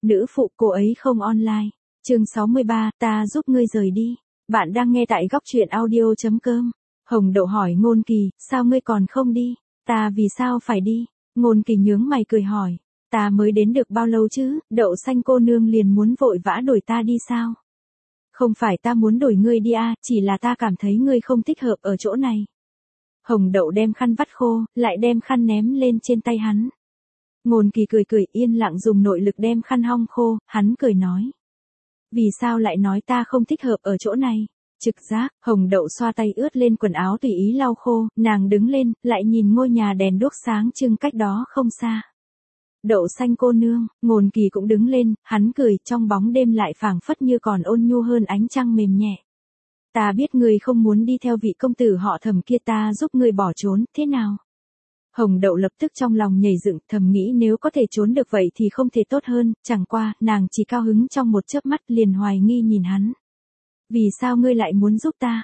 nữ phụ cô ấy không online. Chương 63, ta giúp ngươi rời đi. Bạn đang nghe tại góc truyện audio.com. Hồng Đậu hỏi Ngôn Kỳ, sao ngươi còn không đi? Ta vì sao phải đi? Ngôn Kỳ nhướng mày cười hỏi. Ta mới đến được bao lâu chứ, Đậu Xanh cô nương liền muốn vội vã đuổi ta đi sao? Không phải ta muốn đuổi ngươi đi à, chỉ là ta cảm thấy ngươi không thích hợp ở chỗ này. Hồng Đậu đem khăn vắt khô, lại đem khăn ném lên trên tay hắn. Ngôn Kỳ cười cười yên lặng dùng nội lực đem khăn hong khô, hắn cười nói. Vì sao lại nói ta không thích hợp ở chỗ này? Trực giác, Hồng Đậu xoa tay ướt lên quần áo tùy ý lau khô, nàng đứng lên, lại nhìn ngôi nhà đèn đuốc sáng trưng cách đó không xa. Đậu Xanh cô nương, Ngôn Kỳ cũng đứng lên, hắn cười, trong bóng đêm lại phảng phất như còn ôn nhu hơn ánh trăng mềm nhẹ. Ta biết ngươi không muốn đi theo vị công tử họ Thẩm kia, ta giúp ngươi bỏ trốn, thế nào? Hồng Đậu lập tức trong lòng nhảy dựng, thầm nghĩ nếu có thể trốn được vậy thì không thể tốt hơn, chẳng qua, nàng chỉ cao hứng trong một chớp mắt liền hoài nghi nhìn hắn. Vì sao ngươi lại muốn giúp ta?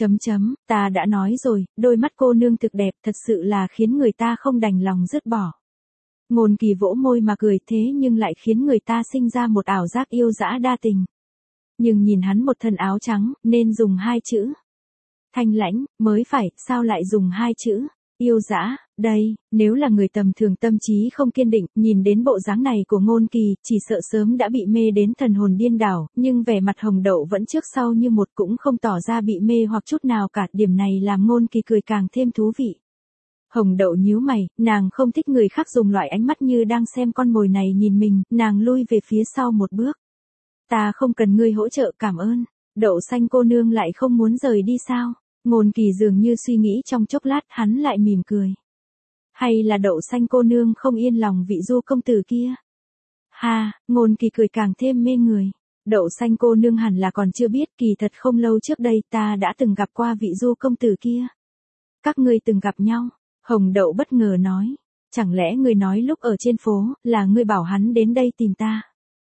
Ta đã nói rồi, đôi mắt cô nương thực đẹp, thật sự là khiến người ta không đành lòng dứt bỏ. Ngôn Kỳ vỗ môi mà cười, thế nhưng lại khiến người ta sinh ra một ảo giác yêu dã đa tình. Nhưng nhìn hắn một thân áo trắng, nên dùng hai chữ. Thanh lãnh, mới phải, sao lại dùng hai chữ? Yêu dã, đây, nếu là người tầm thường tâm trí không kiên định, nhìn đến bộ dáng này của Ngôn Kỳ, chỉ sợ sớm đã bị mê đến thần hồn điên đảo, nhưng vẻ mặt Hồng Đậu vẫn trước sau như một, cũng không tỏ ra bị mê hoặc chút nào cả, điểm này làm Ngôn Kỳ cười càng thêm thú vị. Hồng Đậu nhíu mày, nàng không thích người khác dùng loại ánh mắt như đang xem con mồi này nhìn mình, nàng lui về phía sau một bước. Ta không cần ngươi hỗ trợ, cảm ơn. Đậu Xanh cô nương lại không muốn rời đi sao? Ngôn Kỳ dường như suy nghĩ trong chốc lát, hắn lại mỉm cười. Hay là Đậu Xanh cô nương không yên lòng vị Du công tử kia? Ha, Ngôn Kỳ cười càng thêm mê người. Đậu Xanh cô nương hẳn là còn chưa biết, kỳ thật không lâu trước đây ta đã từng gặp qua vị Du công tử kia. Các ngươi từng gặp nhau? Hồng Đậu bất ngờ nói. Chẳng lẽ ngươi nói lúc ở trên phố, là ngươi bảo hắn đến đây tìm ta?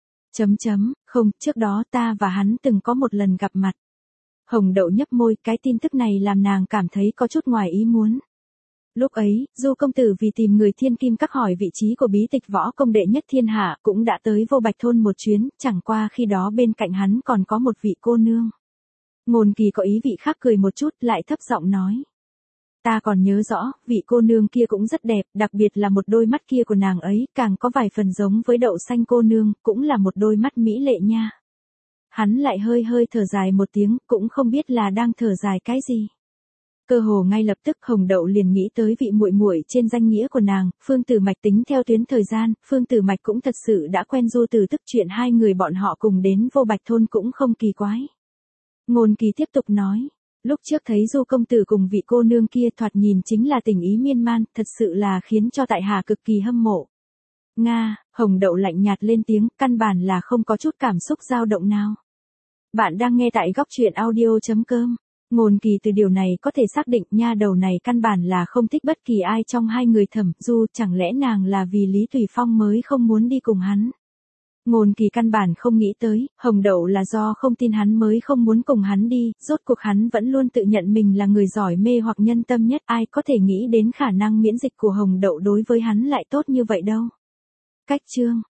Không, trước đó ta và hắn từng có một lần gặp mặt. Hồng Đậu nhấp môi, cái tin tức này làm nàng cảm thấy có chút ngoài ý muốn. Lúc ấy, Du công tử vì tìm người Thiên Kim Các hỏi vị trí của bí tịch võ công đệ nhất thiên hạ, cũng đã tới Vô Bạch thôn một chuyến, chẳng qua khi đó bên cạnh hắn còn có một vị cô nương. Ngôn Kỳ có ý vị khác cười một chút, lại thấp giọng nói. Ta còn nhớ rõ, vị cô nương kia cũng rất đẹp, đặc biệt là một đôi mắt kia của nàng ấy, càng có vài phần giống với Đậu Xanh cô nương, cũng là một đôi mắt mỹ lệ nha. Hắn lại hơi thở dài một tiếng, cũng không biết là đang thở dài cái gì. Cơ hồ ngay lập tức Hồng Đậu liền nghĩ tới vị muội muội trên danh nghĩa của nàng, Phương Tử Mạch. Tính theo tuyến thời gian, Phương Tử Mạch cũng thật sự đã quen Du Tử Tức, chuyện hai người bọn họ cùng đến Vô Bạch thôn cũng không kỳ quái. Ngôn Kỳ tiếp tục nói. Lúc trước thấy Du công tử cùng vị cô nương kia thoạt nhìn chính là tình ý miên man, thật sự là khiến cho tại hạ cực kỳ hâm mộ. Nga, Hồng Đậu lạnh nhạt lên tiếng, căn bản là không có chút cảm xúc dao động nào. Bạn đang nghe tại góc truyện audio.com. Ngôn Kỳ từ điều này có thể xác định nha đầu này căn bản là không thích bất kỳ ai trong hai người Thẩm Du, chẳng lẽ nàng là vì Lý Tùy Phong mới không muốn đi cùng hắn. Ngôn Kỳ căn bản không nghĩ tới, Hồng Đậu là do không tin hắn mới không muốn cùng hắn đi, rốt cuộc hắn vẫn luôn tự nhận mình là người giỏi mê hoặc nhân tâm nhất, ai có thể nghĩ đến khả năng miễn dịch của Hồng Đậu đối với hắn lại tốt như vậy đâu. Cách chương